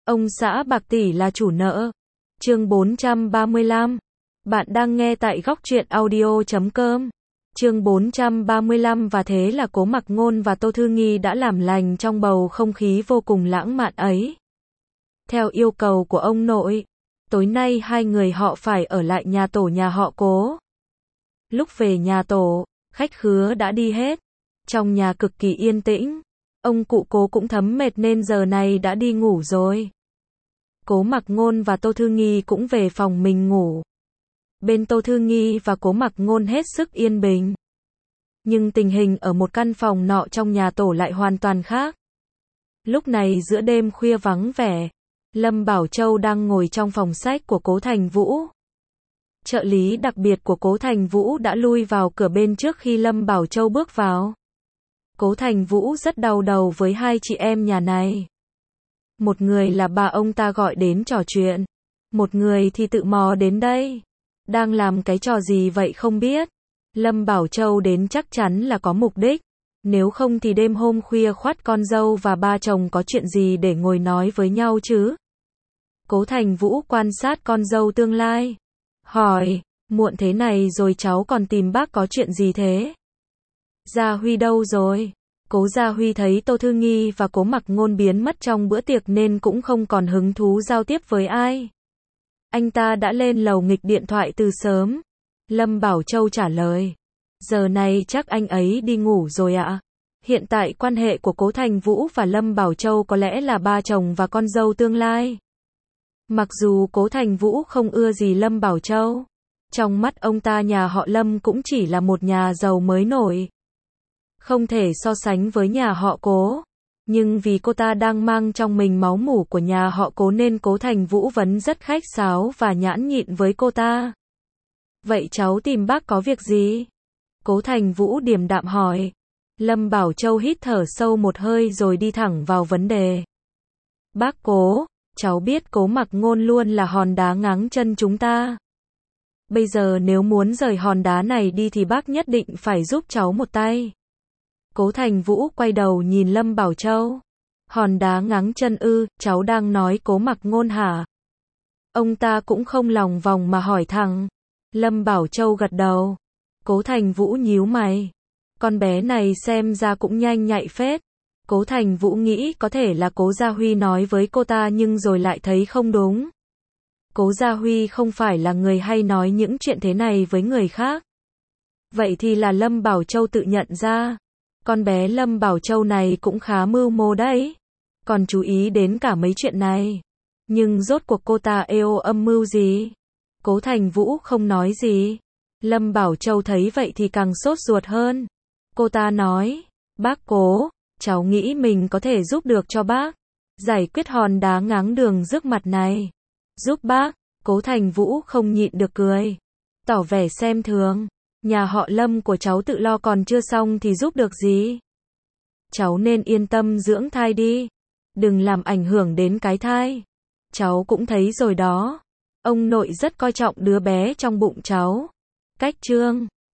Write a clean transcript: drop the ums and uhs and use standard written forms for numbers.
Ông xã bạc tỷ là chủ nợ. Chương 435. Bạn đang nghe tại góc truyện audio.com. Chương 435 và thế là Cố Mặc Ngôn và Tô Thư Nghi đã làm lành trong bầu không khí vô cùng lãng mạn ấy. Theo yêu cầu của ông nội, tối nay hai người họ phải ở lại nhà tổ nhà họ Cố. Lúc về nhà tổ, khách khứa đã đi hết. Trong nhà cực kỳ yên tĩnh. Ông cụ Cố cũng thấm mệt nên giờ này đã đi ngủ rồi. Cố Mặc Ngôn và Tô Thư Nghi cũng về phòng mình ngủ. Bên Tô Thư Nghi và Cố Mặc Ngôn hết sức yên bình. Nhưng tình hình ở một căn phòng nọ trong nhà tổ lại hoàn toàn khác. Lúc này giữa đêm khuya vắng vẻ, Lâm Bảo Châu đang ngồi trong phòng sách của Cố Thành Vũ. Trợ lý đặc biệt của Cố Thành Vũ đã lui vào cửa bên trước khi Lâm Bảo Châu bước vào. Cố Thành Vũ rất đau đầu với hai chị em nhà này. Một người là bà ông ta gọi đến trò chuyện. Một người thì tự mò đến đây. Đang làm cái trò gì vậy không biết. Lâm Bảo Châu đến chắc chắn là có mục đích. Nếu không thì đêm hôm khuya khoắt con dâu và ba chồng có chuyện gì để ngồi nói với nhau chứ. Cố Thành Vũ quan sát con dâu tương lai. Hỏi, muộn thế này rồi cháu còn tìm bác có chuyện gì thế? Gia Huy đâu rồi? Cố Gia Huy thấy Tô Thư Nghi và Cố Mặc Ngôn biến mất trong bữa tiệc nên cũng không còn hứng thú giao tiếp với ai. Anh ta đã lên lầu nghịch điện thoại từ sớm. Lâm Bảo Châu trả lời. Giờ này chắc anh ấy đi ngủ rồi ạ. Hiện tại quan hệ của Cố Thành Vũ và Lâm Bảo Châu có lẽ là ba chồng và con dâu tương lai. Mặc dù Cố Thành Vũ không ưa gì Lâm Bảo Châu. Trong mắt ông ta nhà họ Lâm cũng chỉ là một nhà giàu mới nổi. Không thể so sánh với nhà họ Cố. Nhưng vì cô ta đang mang trong mình máu mủ của nhà họ Cố nên Cố Thành Vũ vẫn rất khách sáo và nhãn nhịn với cô ta. Vậy cháu tìm bác có việc gì? Cố Thành Vũ điềm đạm hỏi. Lâm Bảo Châu hít thở sâu một hơi rồi đi thẳng vào vấn đề. Bác Cố, cháu biết Cố Mặc Ngôn luôn là hòn đá ngáng chân chúng ta. Bây giờ nếu muốn rời hòn đá này đi thì bác nhất định phải giúp cháu một tay. Cố Thành Vũ quay đầu nhìn Lâm Bảo Châu. Hòn đá ngáng chân ư, cháu đang nói Cố Mặc Ngôn hả? Ông ta cũng không lòng vòng mà hỏi thẳng. Lâm Bảo Châu gật đầu. Cố Thành Vũ nhíu mày. Con bé này xem ra cũng nhanh nhạy phết. Cố Thành Vũ nghĩ có thể là Cố Gia Huy nói với cô ta nhưng rồi lại thấy không đúng. Cố Gia Huy không phải là người hay nói những chuyện thế này với người khác. Vậy thì là Lâm Bảo Châu tự nhận ra. Con bé Lâm Bảo Châu này cũng khá mưu mô đấy. Còn chú ý đến cả mấy chuyện này. Nhưng rốt cuộc cô ta eo âm mưu gì? Cố Thành Vũ không nói gì. Lâm Bảo Châu thấy vậy thì càng sốt ruột hơn. Cô ta nói, bác Cố, cháu nghĩ mình có thể giúp được cho bác. Giải quyết hòn đá ngáng đường trước mặt này. Giúp bác, Cố Thành Vũ không nhịn được cười. Tỏ vẻ xem thường. Nhà họ Lâm của cháu tự lo còn chưa xong thì giúp được gì. Cháu nên yên tâm dưỡng thai đi. Đừng làm ảnh hưởng đến cái thai. Cháu cũng thấy rồi đó. Ông nội rất coi trọng đứa bé trong bụng cháu. Cách chương